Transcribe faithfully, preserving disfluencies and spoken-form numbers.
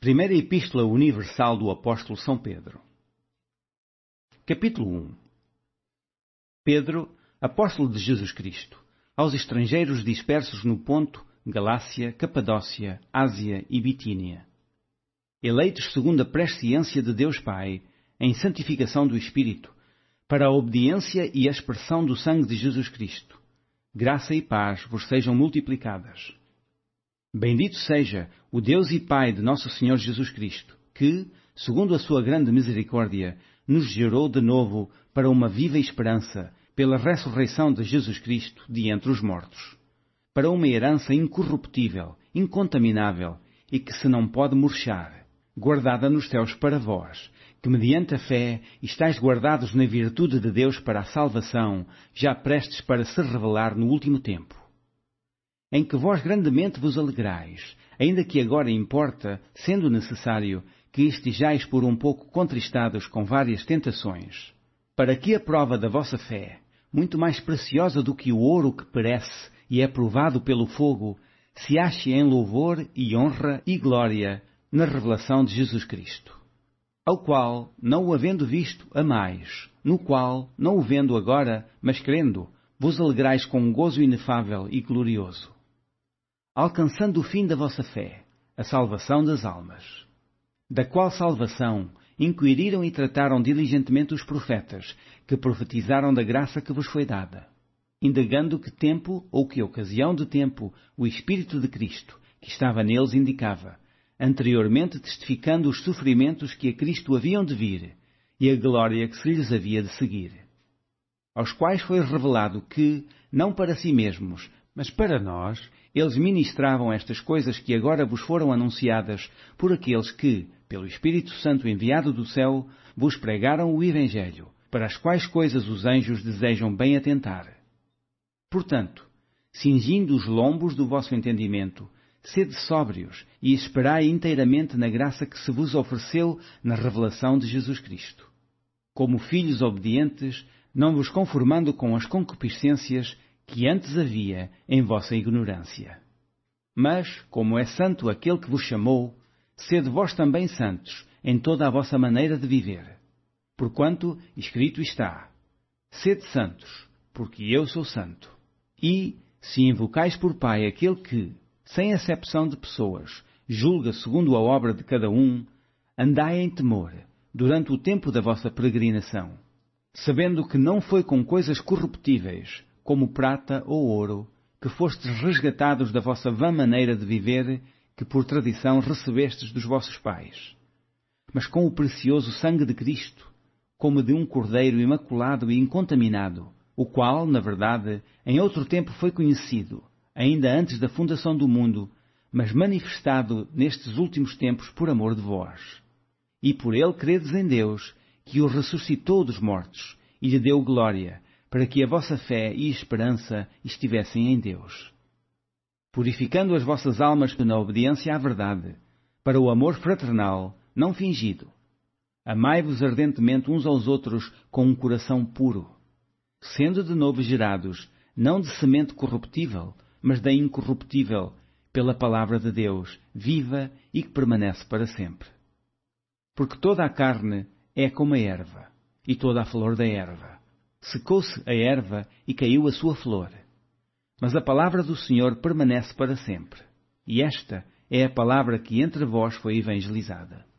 Primeira Epístola Universal do Apóstolo São Pedro. Capítulo um. Pedro, apóstolo de Jesus Cristo, aos estrangeiros dispersos no Ponto, Galácia, Capadócia, Ásia e Bitínia, eleitos segundo a presciência de Deus Pai, em santificação do Espírito, para a obediência e a expressão do sangue de Jesus Cristo, graça e paz vos sejam multiplicadas. Bendito seja o Deus e Pai de nosso Senhor Jesus Cristo, que, segundo a sua grande misericórdia, nos gerou de novo para uma viva esperança, pela ressurreição de Jesus Cristo de entre os mortos, para uma herança incorruptível, incontaminável e que se não pode murchar, guardada nos céus para vós, que mediante a fé estáis guardados na virtude de Deus para a salvação, já prestes para se revelar no último tempo, em que vós grandemente vos alegrais, ainda que agora importa, sendo necessário, que estejais por um pouco contristados com várias tentações, para que a prova da vossa fé, muito mais preciosa do que o ouro que perece e é provado pelo fogo, se ache em louvor e honra e glória na revelação de Jesus Cristo, ao qual, não o havendo visto, amais, no qual, não o vendo agora, mas crendo, vos alegrais com um gozo inefável e glorioso, alcançando o fim da vossa fé, a salvação das almas, da qual salvação inquiriram e trataram diligentemente os profetas, que profetizaram da graça que vos foi dada, indagando que tempo ou que ocasião de tempo o Espírito de Cristo, que estava neles, indicava, anteriormente testificando os sofrimentos que a Cristo haviam de vir e a glória que se lhes havia de seguir, aos quais foi revelado que, não para si mesmos, mas para nós, eles ministravam estas coisas que agora vos foram anunciadas por aqueles que, pelo Espírito Santo enviado do céu, vos pregaram o Evangelho, para as quais coisas os anjos desejam bem atentar. Portanto, cingindo os lombos do vosso entendimento, sede sóbrios e esperai inteiramente na graça que se vos ofereceu na revelação de Jesus Cristo. Como filhos obedientes, não vos conformando com as concupiscências que antes havia em vossa ignorância. Mas, como é santo aquele que vos chamou, sede vós também santos em toda a vossa maneira de viver. Porquanto escrito está, sede santos, porque eu sou santo. E, se invocais por Pai aquele que, sem acepção de pessoas, julga segundo a obra de cada um, andai em temor, durante o tempo da vossa peregrinação, sabendo que não foi com coisas corruptíveis, como prata ou ouro, que fostes resgatados da vossa vã maneira de viver, que por tradição recebestes dos vossos pais, mas com o precioso sangue de Cristo, como de um cordeiro imaculado e incontaminado, o qual, na verdade, em outro tempo foi conhecido, ainda antes da fundação do mundo, mas manifestado nestes últimos tempos por amor de vós. E por ele credes em Deus, que o ressuscitou dos mortos, e lhe deu glória, para que a vossa fé e esperança estivessem em Deus. Purificando as vossas almas na obediência à verdade, para o amor fraternal, não fingido. Amai-vos ardentemente uns aos outros com um coração puro, sendo de novo gerados, não de semente corruptível, mas da incorruptível, pela palavra de Deus, viva e que permanece para sempre. Porque toda a carne é como a erva, e toda a flor da erva. Secou-se a erva e caiu a sua flor. Mas a palavra do Senhor permanece para sempre. E esta é a palavra que entre vós foi evangelizada.